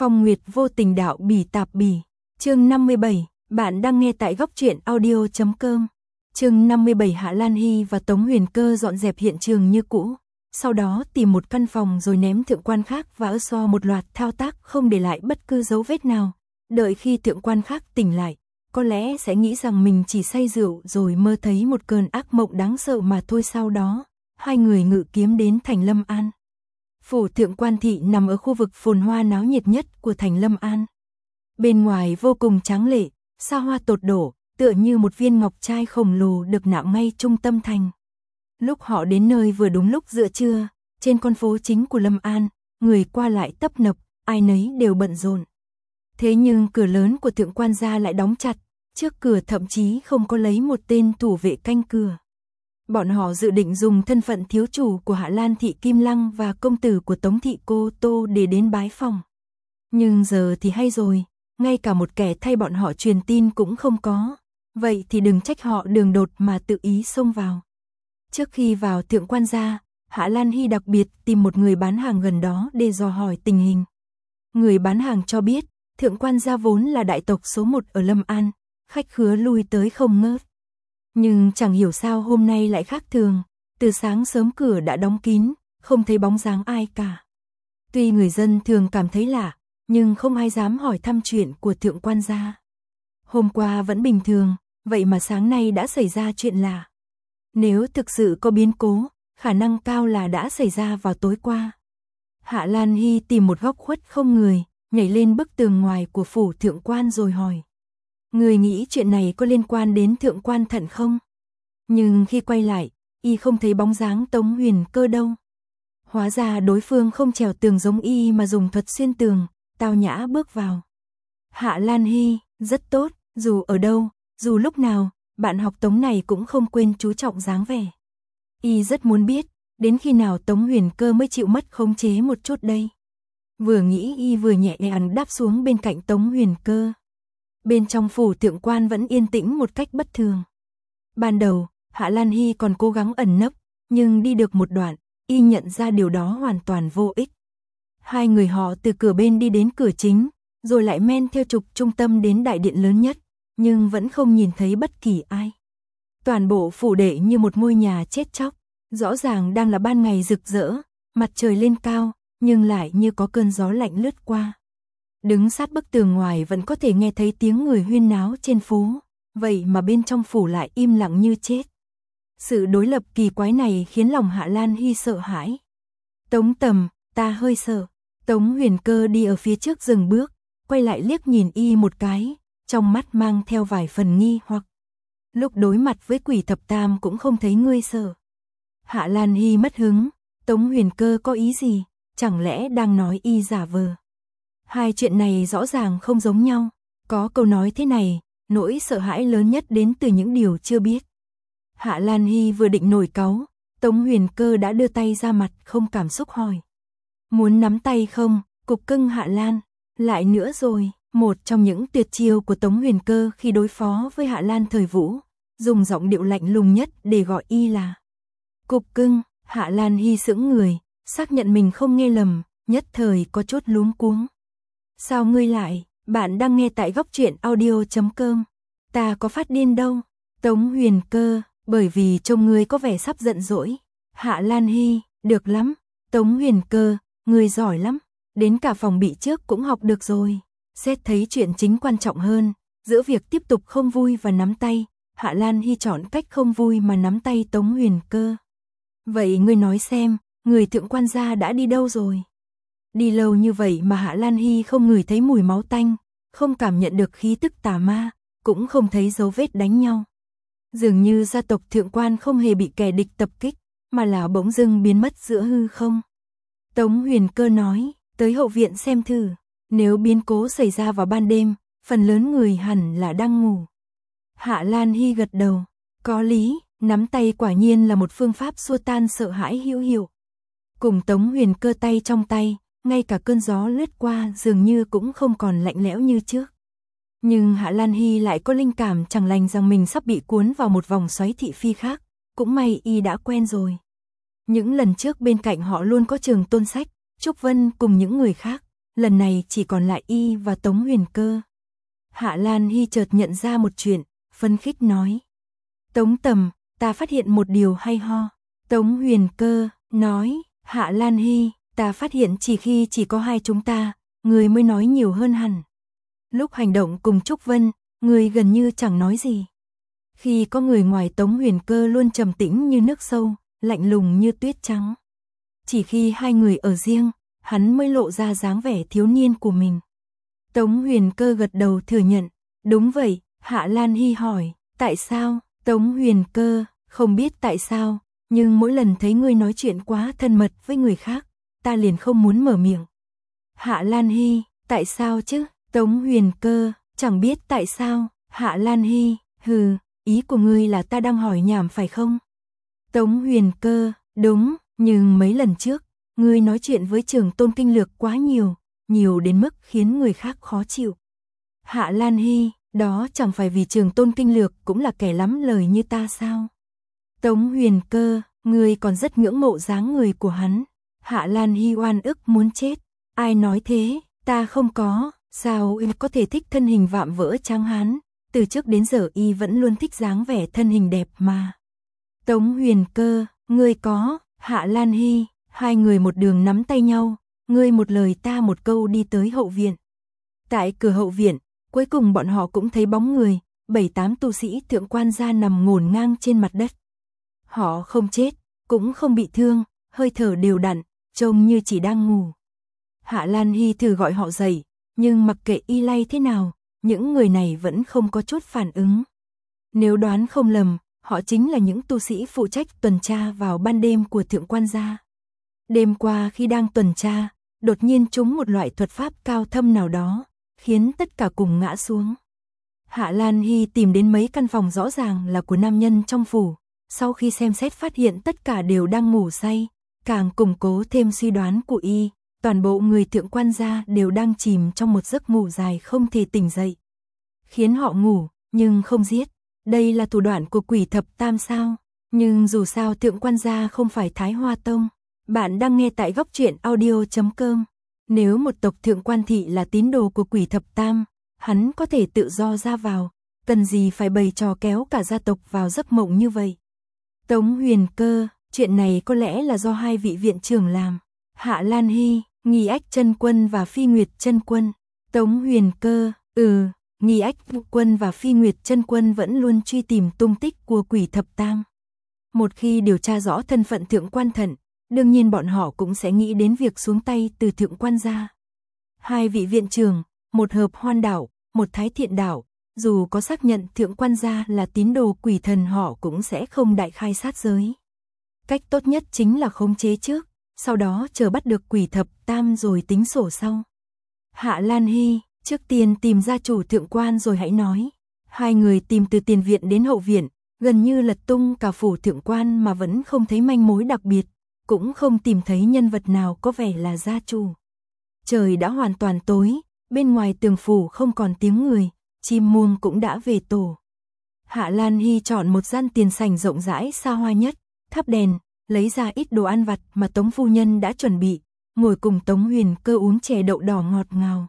Phong Nguyệt vô tình đạo bỉ tạp bỉ. Chương 57, bạn đang nghe tại góc truyện audio.com. Chương 57. Hạ Lan Hy và Tống Huyền Cơ dọn dẹp hiện trường như cũ, sau đó tìm một căn phòng rồi ném thượng quan khác và so một loạt thao tác không để lại bất cứ dấu vết nào. Đợi khi thượng quan khác tỉnh lại, có lẽ sẽ nghĩ rằng mình chỉ say rượu rồi mơ thấy một cơn ác mộng đáng sợ mà thôi. Sau đó, hai người ngự kiếm đến thành Lâm An. Phủ thượng quan thị nằm ở khu vực phồn hoa náo nhiệt nhất của thành Lâm An. Bên ngoài vô cùng tráng lệ, xa hoa tột độ, tựa như một viên ngọc trai khổng lồ được nạm ngay trung tâm thành. Lúc họ đến nơi vừa đúng lúc giữa trưa, trên con phố chính của Lâm An, người qua lại tấp nập, ai nấy đều bận rộn. Thế nhưng cửa lớn của thượng quan gia lại đóng chặt, trước cửa thậm chí không có lấy một tên thủ vệ canh cửa. Bọn họ dự định dùng thân phận thiếu chủ của Hạ Lan thị Kim Lăng và công tử của Tống thị Cô Tô để đến bái phòng. Nhưng giờ thì hay rồi, ngay cả một kẻ thay bọn họ truyền tin cũng không có. Vậy thì đừng trách họ đường đột mà tự ý xông vào. Trước khi vào thượng quan gia, Hạ Lan Hy đặc biệt tìm một người bán hàng gần đó để dò hỏi tình hình. Người bán hàng cho biết, thượng quan gia vốn là đại tộc số 1 ở Lâm An, khách khứa lui tới không ngớt. Nhưng chẳng hiểu sao hôm nay lại khác thường, từ sáng sớm cửa đã đóng kín, không thấy bóng dáng ai cả. Tuy người dân thường cảm thấy lạ, nhưng không ai dám hỏi thăm chuyện của thượng quan gia. Hôm qua vẫn bình thường, vậy mà sáng nay đã xảy ra chuyện lạ. Nếu thực sự có biến cố, khả năng cao là đã xảy ra vào tối qua. Hạ Lan Hy tìm một góc khuất không người, nhảy lên bức tường ngoài của phủ thượng quan rồi hỏi. Người nghĩ chuyện này có liên quan đến thượng quan Thận không? Nhưng khi quay lại, y không thấy bóng dáng Tống Huyền Cơ đâu. Hóa ra đối phương không trèo tường giống y mà dùng thuật xuyên tường, tao nhã bước vào. Hạ Lan Hy, rất tốt, dù ở đâu, dù lúc nào, bạn học Tống này cũng không quên chú trọng dáng vẻ. Y rất muốn biết, đến khi nào Tống Huyền Cơ mới chịu mất khống chế một chút đây. Vừa nghĩ y vừa nhẹ nhàng đáp xuống bên cạnh Tống Huyền Cơ. Bên trong phủ thượng quan vẫn yên tĩnh một cách bất thường. Ban đầu, Hạ Lan Hy còn cố gắng ẩn nấp, nhưng đi được một đoạn, y nhận ra điều đó hoàn toàn vô ích. Hai người họ từ cửa bên đi đến cửa chính, rồi lại men theo trục trung tâm đến đại điện lớn nhất, nhưng vẫn không nhìn thấy bất kỳ ai. Toàn bộ phủ đệ như một ngôi nhà chết chóc, rõ ràng đang là ban ngày rực rỡ, mặt trời lên cao, nhưng lại như có cơn gió lạnh lướt qua. Đứng sát bức tường ngoài vẫn có thể nghe thấy tiếng người huyên náo trên phố, vậy mà bên trong phủ lại im lặng như chết. Sự đối lập kỳ quái này khiến lòng Hạ Lan Hy sợ hãi. Tống Tầm, ta hơi sợ. Tống Huyền Cơ đi ở phía trước dừng bước, quay lại liếc nhìn y một cái, trong mắt mang theo vài phần nghi hoặc. Lúc đối mặt với Quỷ Thập Tam cũng không thấy ngươi sợ. Hạ Lan Hy mất hứng, Tống Huyền Cơ có ý gì, chẳng lẽ đang nói y giả vờ. Hai chuyện này rõ ràng không giống nhau, có câu nói thế này, nỗi sợ hãi lớn nhất đến từ những điều chưa biết. Hạ Lan Hy vừa định nổi cáu, Tống Huyền Cơ đã đưa tay ra mặt không cảm xúc hỏi. Muốn nắm tay không, cục cưng Hạ Lan, lại nữa rồi, một trong những tuyệt chiêu của Tống Huyền Cơ khi đối phó với Hạ Lan Thời Vũ, dùng giọng điệu lạnh lùng nhất để gọi y là cục cưng. Hạ Lan Hy sững người, xác nhận mình không nghe lầm, nhất thời có chút luống cuống. Sao ngươi lại, bạn đang nghe tại góc truyện audio.com, ta có phát điên đâu. Tống Huyền Cơ, bởi vì trông ngươi có vẻ sắp giận dỗi. Hạ Lan Hy, được lắm. Tống Huyền Cơ, ngươi giỏi lắm, đến cả phòng bị trước cũng học được rồi. Xét thấy chuyện chính quan trọng hơn, giữa việc tiếp tục không vui và nắm tay, Hạ Lan Hy chọn cách không vui mà nắm tay Tống Huyền Cơ. Vậy ngươi nói xem, người thượng quan gia đã đi đâu rồi? Đi lâu như vậy mà Hạ Lan Hy không ngửi thấy mùi máu tanh, không cảm nhận được khí tức tà ma, cũng không thấy dấu vết đánh nhau. Dường như gia tộc thượng quan không hề bị kẻ địch tập kích, mà là bỗng dưng biến mất giữa hư không. Tống Huyền Cơ nói, tới hậu viện xem thử, nếu biến cố xảy ra vào ban đêm, phần lớn người hẳn là đang ngủ. Hạ Lan Hy gật đầu, có lý, nắm tay quả nhiên là một phương pháp xua tan sợ hãi hữu hiệu. Cùng Tống Huyền Cơ tay trong tay, ngay cả cơn gió lướt qua dường như cũng không còn lạnh lẽo như trước. Nhưng Hạ Lan Hy lại có linh cảm chẳng lành rằng mình sắp bị cuốn vào một vòng xoáy thị phi khác, cũng may y đã quen rồi. Những lần trước bên cạnh họ luôn có Trường Tôn Sách, Trúc Vân cùng những người khác, lần này chỉ còn lại y và Tống Huyền Cơ. Hạ Lan Hy chợt nhận ra một chuyện, phấn khích nói. Tống Tầm, ta phát hiện một điều hay ho. Tống Huyền Cơ nói, Hạ Lan Hy, ta phát hiện chỉ khi chỉ có hai chúng ta, người mới nói nhiều hơn hẳn. Lúc hành động cùng Trúc Vân, người gần như chẳng nói gì. Khi có người ngoài, Tống Huyền Cơ luôn trầm tĩnh như nước sâu, lạnh lùng như tuyết trắng. Chỉ khi hai người ở riêng, hắn mới lộ ra dáng vẻ thiếu niên của mình. Tống Huyền Cơ gật đầu thừa nhận. Đúng vậy. Hạ Lan Hy hỏi, tại sao? Tống Huyền Cơ, không biết tại sao, nhưng mỗi lần thấy ngươi nói chuyện quá thân mật với người khác, ta liền không muốn mở miệng. Hạ Lan Hy, tại sao chứ? Tống Huyền Cơ, chẳng biết tại sao. Hạ Lan Hy, hừ, ý của ngươi là ta đang hỏi nhảm phải không? Tống Huyền Cơ, đúng, nhưng mấy lần trước, ngươi nói chuyện với Trường Tôn Kinh Lược quá nhiều, nhiều đến mức khiến người khác khó chịu. Hạ Lan Hy, đó chẳng phải vì Trường Tôn Kinh Lược cũng là kẻ lắm lời như ta sao? Tống Huyền Cơ, ngươi còn rất ngưỡng mộ dáng người của hắn. Hạ Lan Hy oan ức muốn chết. Ai nói thế, ta không có, sao y có thể thích thân hình vạm vỡ trắng hán, từ trước đến giờ y vẫn luôn thích dáng vẻ thân hình đẹp mà. Tống Huyền Cơ, ngươi có. Hạ Lan Hy, hai người một đường nắm tay nhau, ngươi một lời ta một câu đi tới hậu viện. Tại cửa hậu viện, cuối cùng bọn họ cũng thấy bóng người, 7-8 tu sĩ Thượng Quan gia nằm ngổn ngang trên mặt đất. Họ không chết, cũng không bị thương, hơi thở đều đặn, trông như chỉ đang ngủ. Hạ Lan Hy thử gọi họ dậy, nhưng mặc kệ y lay thế nào, những người này vẫn không có chút phản ứng. Nếu đoán không lầm, họ chính là những tu sĩ phụ trách tuần tra vào ban đêm của Thượng Quan gia. Đêm qua khi đang tuần tra, đột nhiên trúng một loại thuật pháp cao thâm nào đó, khiến tất cả cùng ngã xuống. Hạ Lan Hy tìm đến mấy căn phòng rõ ràng là của nam nhân trong phủ, sau khi xem xét phát hiện tất cả đều đang ngủ say, càng củng cố thêm suy đoán của y, toàn bộ người Thượng Quan gia đều đang chìm trong một giấc ngủ dài không thể tỉnh dậy. Khiến họ ngủ, nhưng không giết, đây là thủ đoạn của Quỷ Thập Tam sao? Nhưng dù sao Thượng Quan gia không phải Thái Hoa Tông. Bạn đang nghe tại góc truyện audio.com. Nếu một tộc Thượng Quan thị là tín đồ của Quỷ Thập Tam, hắn có thể tự do ra vào, cần gì phải bày trò kéo cả gia tộc vào giấc mộng như vậy. Tống Huyền Cơ, chuyện này có lẽ là do hai vị viện trưởng làm. Hạ Lan Hy, Nghi Ách Chân Quân và Phi Nguyệt Chân Quân. Tống Huyền Cơ, Nghi Ách Quân và Phi Nguyệt Chân Quân vẫn luôn truy tìm tung tích của Quỷ Thập Tam. Một khi điều tra rõ thân phận Thượng Quan Thận, đương nhiên bọn họ cũng sẽ nghĩ đến việc xuống tay từ Thượng Quan gia. Hai vị viện trưởng, một Hợp Hoan Đạo, một Thái Thiện Đạo, dù có xác nhận Thượng Quan gia là tín đồ quỷ thần, họ cũng sẽ không đại khai sát giới. Cách tốt nhất chính là khống chế trước, sau đó chờ bắt được Quỷ Thập Tam rồi tính sổ sau. Hạ Lan Hy, trước tiên tìm gia chủ Thượng Quan rồi hãy nói. Hai người tìm từ tiền viện đến hậu viện, gần như lật tung cả phủ Thượng Quan mà vẫn không thấy manh mối đặc biệt, cũng không tìm thấy nhân vật nào có vẻ là gia chủ. Trời đã hoàn toàn tối, bên ngoài tường phủ không còn tiếng người, chim muông cũng đã về tổ. Hạ Lan Hy chọn một gian tiền sảnh rộng rãi xa hoa nhất, thắp đèn, lấy ra ít đồ ăn vặt mà Tống phu nhân đã chuẩn bị, ngồi cùng Tống Huyền Cơ uống chè đậu đỏ ngọt ngào.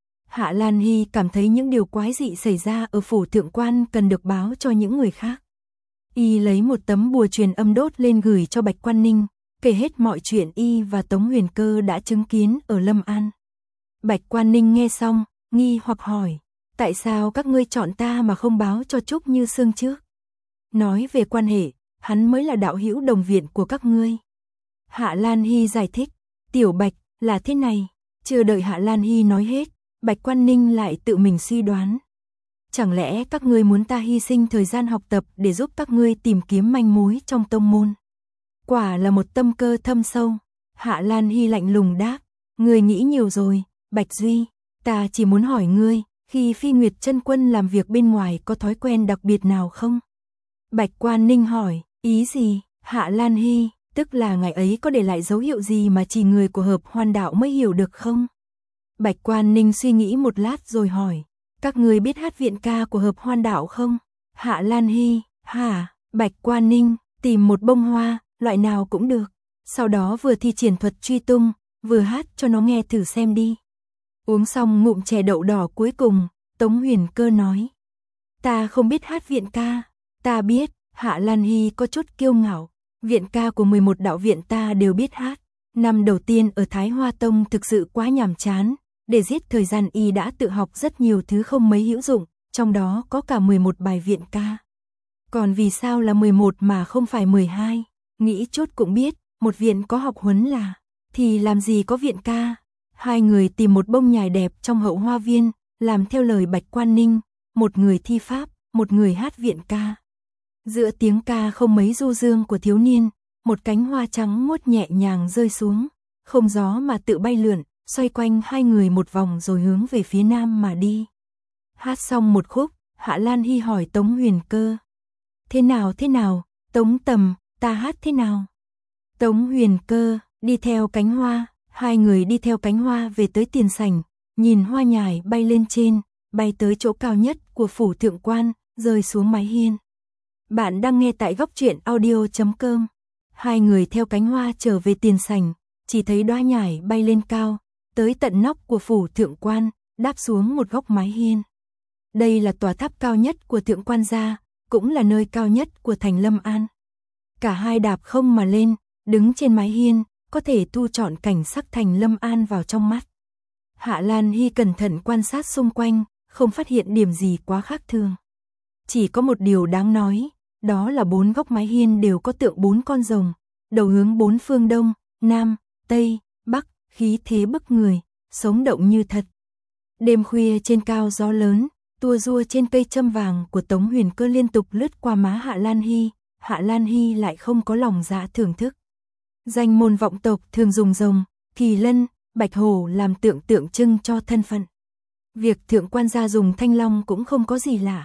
Hạ Lan Hy cảm thấy những điều quái dị xảy ra ở phủ Thượng Quan cần được báo cho những người khác. Y lấy một tấm bùa truyền âm đốt lên gửi cho Bạch Quan Ninh, kể hết mọi chuyện y và Tống Huyền Cơ đã chứng kiến ở Lâm An. Bạch Quan Ninh nghe xong, nghi hoặc hỏi, tại sao các ngươi chọn ta mà không báo cho Trúc Như Sương trước? Nói về quan hệ, hắn mới là đạo hữu đồng viện của các ngươi. Hạ Lan Hy giải thích, Tiểu Bạch, là thế này. Chưa đợi Hạ Lan Hy nói hết, Bạch Quan Ninh lại tự mình suy đoán. Chẳng lẽ các ngươi muốn ta hy sinh thời gian học tập để giúp các ngươi tìm kiếm manh mối trong tông môn? Quả là một tâm cơ thâm sâu. Hạ Lan Hy lạnh lùng đáp, ngươi nghĩ nhiều rồi, Bạch Duy, ta chỉ muốn hỏi ngươi, khi Phi Nguyệt Chân Quân làm việc bên ngoài có thói quen đặc biệt nào không? Bạch Quan Ninh hỏi, ý gì? Hạ Lan Hy, tức là ngày ấy có để lại dấu hiệu gì mà chỉ người của Hợp Hoan Đạo mới hiểu được không? Bạch Quan Ninh suy nghĩ một lát rồi hỏi, các ngươi biết hát viện ca của Hợp Hoan Đạo không? Hạ Lan Hy, hả? Bạch Quan Ninh, tìm một bông hoa, loại nào cũng được. Sau đó vừa thi triển thuật truy tung, vừa hát cho nó nghe thử xem đi. Uống xong ngụm chè đậu đỏ cuối cùng, Tống Huyền Cơ nói. Ta không biết hát viện ca. Ta biết, Hạ Lan Hy có chút kiêu ngạo. Viện ca của 11 đạo viện ta đều biết hát. Năm đầu tiên ở Thái Hoa Tông thực sự quá nhàm chán. Để giết thời gian y đã tự học rất nhiều thứ không mấy hữu dụng, trong đó có cả 11 bài viện ca. Còn vì sao là 11 mà không phải 12? Nghĩ chút cũng biết, một viện có học huấn là, thì làm gì có viện ca. Hai người tìm một bông nhài đẹp trong hậu hoa viên, làm theo lời Bạch Quan Ninh, một người thi pháp, một người hát viện ca. Giữa tiếng ca không mấy du dương của thiếu niên, một cánh hoa trắng muốt nhẹ nhàng rơi xuống, không gió mà tự bay lượn, xoay quanh hai người một vòng rồi hướng về phía nam mà đi. Hát xong một khúc, Hạ Lan Hy hỏi Tống Huyền Cơ. Thế nào, Tống Tầm, ta hát thế nào? Tống Huyền Cơ, đi theo cánh hoa, hai người đi theo cánh hoa về tới tiền sảnh, nhìn hoa nhài bay lên trên, bay tới chỗ cao nhất của phủ thượng quan, rơi xuống mái hiên. Bạn đang nghe tại góc truyện audio.com. Hai người theo cánh hoa trở về tiền sảnh, chỉ thấy đóa nhài bay lên cao, tới tận nóc của phủ thượng quan, đáp xuống một góc mái hiên. Đây là tòa tháp cao nhất của thượng quan gia, cũng là nơi cao nhất của thành Lâm An. Cả hai đạp không mà lên, đứng trên mái hiên, có thể thu trọn cảnh sắc thành Lâm An vào trong mắt. Hạ Lan Hy cẩn thận quan sát xung quanh, không phát hiện điểm gì quá khác thường. Chỉ có một điều đáng nói, đó là 4 góc mái hiên đều có tượng 4 con rồng, đầu hướng 4 phương đông, nam, tây, bắc, khí thế bức người, sống động như thật. Đêm khuya trên cao gió lớn, tua rua trên cây châm vàng của Tống Huyền Cơ liên tục lướt qua má Hạ Lan Hy lại không có lòng dạ thưởng thức. Danh môn vọng tộc thường dùng rồng, kỳ lân, bạch hổ làm tượng trưng cho thân phận. Việc thượng quan gia dùng thanh long cũng không có gì lạ.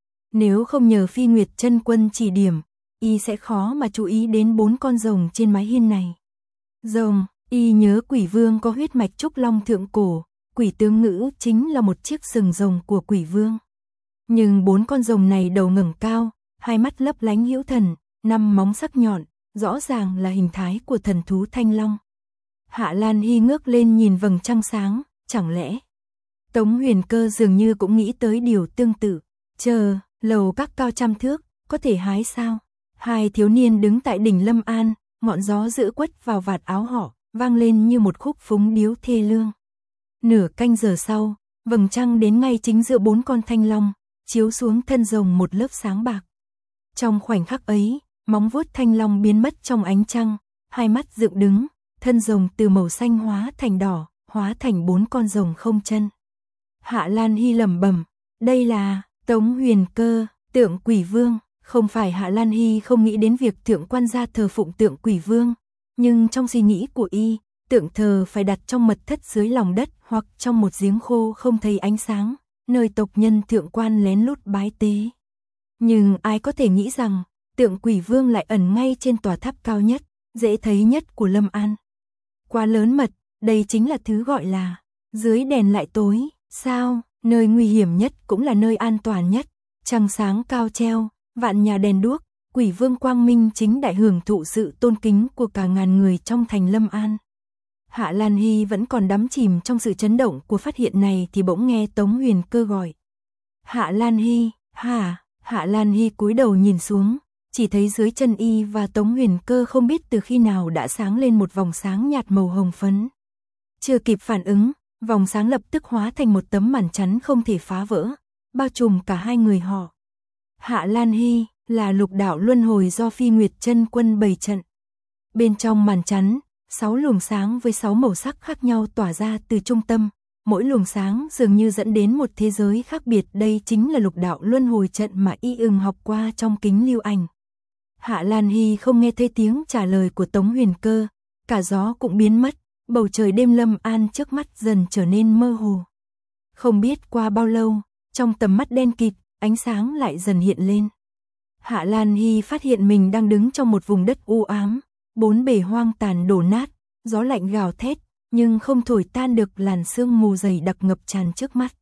Nếu không nhờ Phi Nguyệt Chân Quân chỉ điểm, y sẽ khó mà chú ý đến 4 con rồng trên mái hiên này. Rồng, y nhớ Quỷ Vương có huyết mạch trúc long thượng cổ, quỷ tướng ngữ chính là một chiếc sừng rồng của Quỷ Vương. Nhưng 4 con rồng này đầu ngẩng cao, hai mắt lấp lánh hữu thần, 5 móng sắc nhọn, rõ ràng là hình thái của thần thú thanh long. Hạ Lan Hy ngước lên nhìn vầng trăng sáng, chẳng lẽ Tống Huyền Cơ dường như cũng nghĩ tới điều tương tự. Chờ, lầu các cao trăm thước, có thể hái sao? Hai thiếu niên đứng tại đỉnh Lâm An, ngọn gió dữ quất vào vạt áo họ, vang lên như một khúc phúng điếu thê lương. Nửa canh giờ sau, vầng trăng đến ngay chính giữa 4 con thanh long, chiếu xuống thân rồng một lớp sáng bạc. Trong khoảnh khắc ấy, móng vuốt thanh long biến mất trong ánh trăng, hai mắt dựng đứng, thân rồng từ màu xanh hóa thành đỏ, hóa thành 4 con rồng không chân. Hạ Lan Hy lẩm bẩm, đây là Tống Huyền Cơ, tượng Quỷ Vương. Không phải Hạ Lan Hy không nghĩ đến việc thượng quan gia thờ phụng tượng Quỷ Vương, nhưng trong suy nghĩ của y, tượng thờ phải đặt trong mật thất dưới lòng đất hoặc trong một giếng khô không thấy ánh sáng, nơi tộc nhân thượng quan lén lút bái tế. Nhưng ai có thể nghĩ rằng, tượng Quỷ Vương lại ẩn ngay trên tòa tháp cao nhất, dễ thấy nhất của Lâm An. Quá lớn mật, đây chính là thứ gọi là dưới đèn lại tối, sao, nơi nguy hiểm nhất cũng là nơi an toàn nhất, trăng sáng cao treo, vạn nhà đèn đuốc, Quỷ Vương quang minh chính đại hưởng thụ sự tôn kính của cả ngàn người trong thành Lâm An. Hạ Lan Hy vẫn còn đắm chìm trong sự chấn động của phát hiện này thì bỗng nghe Tống Huyền Cơ gọi. Hạ Lan Hy, hả? Hạ Lan Hy cúi đầu nhìn xuống, chỉ thấy dưới chân y và Tống Huyền Cơ không biết từ khi nào đã sáng lên một vòng sáng nhạt màu hồng phấn. Chưa kịp phản ứng, vòng sáng lập tức hóa thành một tấm màn chắn không thể phá vỡ, bao trùm cả hai người họ. Hạ Lan Hy là lục đạo luân hồi do Phi Nguyệt Chân Quân bày trận. Bên trong màn chắn, 6 luồng sáng với 6 màu sắc khác nhau tỏa ra từ trung tâm, mỗi luồng sáng dường như dẫn đến một thế giới khác biệt. Đây chính là lục đạo luân hồi trận mà y học qua trong Kính Lưu Ảnh. Hạ Lan Hy không nghe thấy tiếng trả lời của Tống Huyền Cơ, cả gió cũng biến mất, bầu trời đêm Lâm An trước mắt dần trở nên mơ hồ. Không biết qua bao lâu, trong tầm mắt đen kịt, ánh sáng lại dần hiện lên. Hạ Lan Hy phát hiện mình đang đứng trong một vùng đất u ám, 4 bề hoang tàn đổ nát, gió lạnh gào thét, nhưng không thổi tan được làn sương mù dày đặc ngập tràn trước mắt.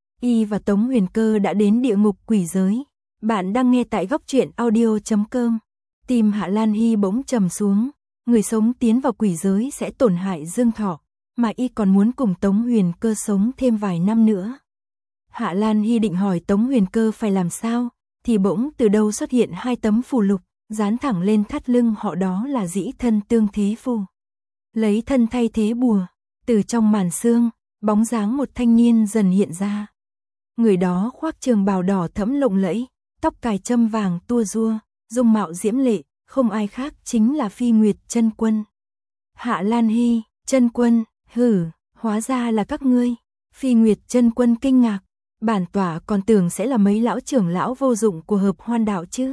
Y và Tống Huyền Cơ đã đến địa ngục quỷ giới. Bạn đang nghe tại góc truyện audio.com. Tim Hạ Lan Hy bỗng trầm xuống, người sống tiến vào quỷ giới sẽ tổn hại dương thọ, mà y còn muốn cùng Tống Huyền Cơ sống thêm vài năm nữa. Hạ Lan Hy định hỏi Tống Huyền Cơ phải làm sao, thì bỗng từ đâu xuất hiện 2 tấm phù lục, dán thẳng lên thắt lưng họ, đó là dĩ thân tương thế phù. Lấy thân thay thế bùa, từ trong màn sương, bóng dáng một thanh niên dần hiện ra. Người đó khoác trường bào đỏ thẫm lộng lẫy, tóc cài châm vàng tua rua, dung mạo diễm lệ, không ai khác chính là Phi Nguyệt Chân Quân. Hạ Lan Hy, Chân Quân, hử, hóa ra là các ngươi. Phi Nguyệt Chân Quân kinh ngạc, bản tỏa còn tưởng sẽ là mấy lão trưởng lão vô dụng của Hợp Hoan đạo chứ.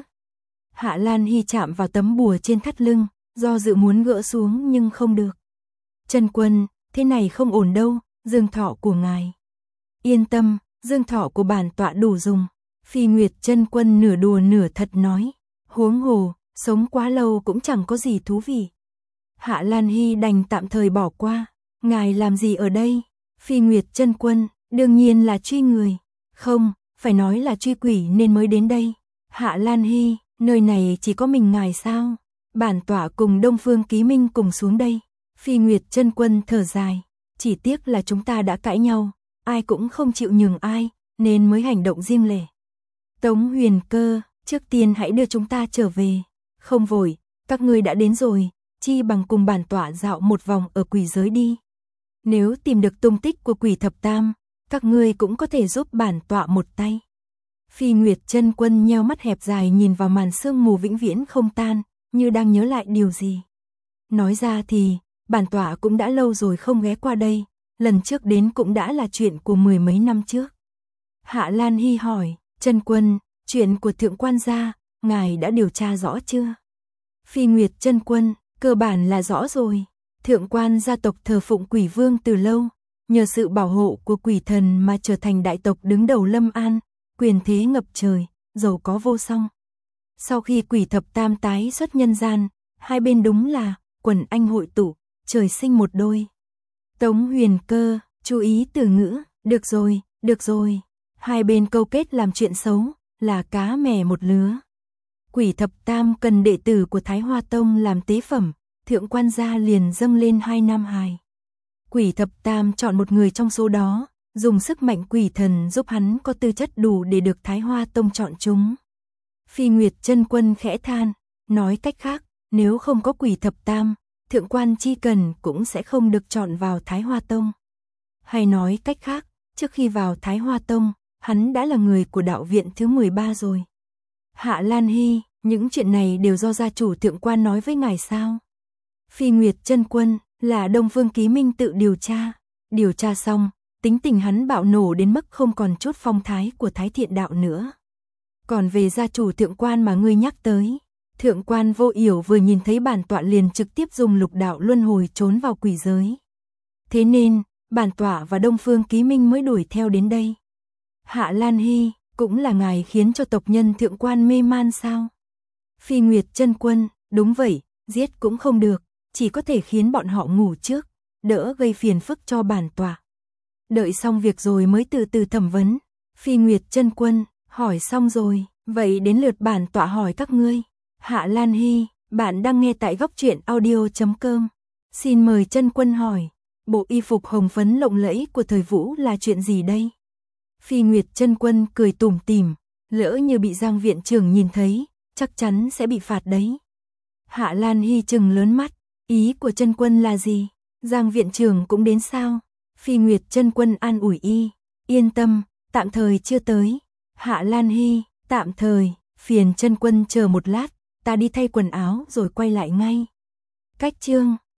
Hạ Lan Hy chạm vào tấm bùa trên thắt lưng, do dự muốn gỡ xuống nhưng không được. Chân Quân, thế này không ổn đâu, dương thọ của ngài. Yên tâm, dương thọ của bản tọa đủ dùng. Phi Nguyệt Chân Quân nửa đùa nửa thật nói, huống hồ, sống quá lâu cũng chẳng có gì thú vị. Hạ Lan Hy đành tạm thời bỏ qua, ngài làm gì ở đây? Phi Nguyệt Chân Quân, đương nhiên là truy người, không, phải nói là truy quỷ nên mới đến đây. Hạ Lan Hy, nơi này chỉ có mình ngài sao? Bản tọa cùng Đông Phương Ký Minh cùng xuống đây. Phi Nguyệt Chân Quân thở dài, chỉ tiếc là chúng ta đã cãi nhau, ai cũng không chịu nhường ai, nên mới hành động riêng lẻ. Tống Huyền Cơ, trước tiên hãy đưa chúng ta trở về. Không vội, các ngươi đã đến rồi, chi bằng cùng bản tọa dạo một vòng ở quỷ giới đi. Nếu tìm được tung tích của quỷ thập tam, các ngươi cũng có thể giúp bản tọa một tay. Phi Nguyệt Chân Quân nheo mắt hẹp dài nhìn vào màn sương mù vĩnh viễn không tan, như đang nhớ lại điều gì. Nói ra thì, bản tọa cũng đã lâu rồi không ghé qua đây, lần trước đến cũng đã là chuyện của 10 mấy năm trước. Hạ Lan Hy hỏi, Chân Quân, chuyện của Thượng Quan gia, ngài đã điều tra rõ chưa? Phi Nguyệt Chân Quân, cơ bản là rõ rồi. Thượng Quan gia tộc thờ phụng quỷ vương từ lâu, nhờ sự bảo hộ của quỷ thần mà trở thành đại tộc đứng đầu Lâm An, quyền thế ngập trời, giàu có vô song. Sau khi quỷ thập tam tái xuất nhân gian, hai bên đúng là quần anh hội tụ, trời sinh một đôi. Tống Huyền Cơ, chú ý từ ngữ, được rồi. Hai bên câu kết làm chuyện xấu, là cá mè một lứa. Quỷ thập tam cần đệ tử của Thái Hoa Tông làm tế phẩm, Thượng Quan gia liền dâng lên 2 nam hài. Quỷ thập tam chọn một người trong số đó, dùng sức mạnh quỷ thần giúp hắn có tư chất đủ để được Thái Hoa Tông chọn chúng. Phi Nguyệt Chân Quân khẽ than, nói cách khác, nếu không có quỷ thập tam, Thượng Quan Chi Cần cũng sẽ không được chọn vào Thái Hoa Tông. Hay nói cách khác, trước khi vào Thái Hoa Tông, hắn đã là người của đạo viện thứ 13 rồi. Hạ Lan Hy, những chuyện này đều do gia chủ Thượng Quan nói với ngài sao? Phi Nguyệt Chân Quân, là Đông Phương Ký Minh tự điều tra xong, tính tình hắn bạo nổ đến mức không còn chút phong thái của Thái Thiện đạo nữa. Còn về gia chủ Thượng Quan mà ngươi nhắc tới, Thượng Quan Vô Yểu vừa nhìn thấy bản tọa liền trực tiếp dùng lục đạo luân hồi trốn vào quỷ giới. Thế nên, bản tọa và Đông Phương Ký Minh mới đuổi theo đến đây. Hạ Lan Hy, cũng là ngài khiến cho tộc nhân Thượng Quan mê man sao? Phi Nguyệt Chân Quân, đúng vậy, giết cũng không được, chỉ có thể khiến bọn họ ngủ trước, đỡ gây phiền phức cho bản tọa. Đợi xong việc rồi mới từ từ thẩm vấn. Phi Nguyệt Chân Quân, hỏi xong rồi, vậy đến lượt bản tọa hỏi các ngươi. Hạ Lan Hy, bạn đang nghe tại Góc Truyện Audio.com. Xin mời Chân Quân hỏi, bộ y phục hồng phấn lộng lẫy của thời Vũ là chuyện gì đây? Phi Nguyệt Chân Quân cười tủm tỉm, lỡ như bị Giang viện trưởng nhìn thấy, chắc chắn sẽ bị phạt đấy. Hạ Lan Hy trừng lớn mắt, ý của Chân Quân là gì? Giang viện trưởng cũng đến sao? Phi Nguyệt Chân Quân an ủi y, yên tâm, tạm thời chưa tới. Hạ Lan Hy, tạm thời, phiền Chân Quân chờ một lát, ta đi thay quần áo rồi quay lại ngay. Cách chương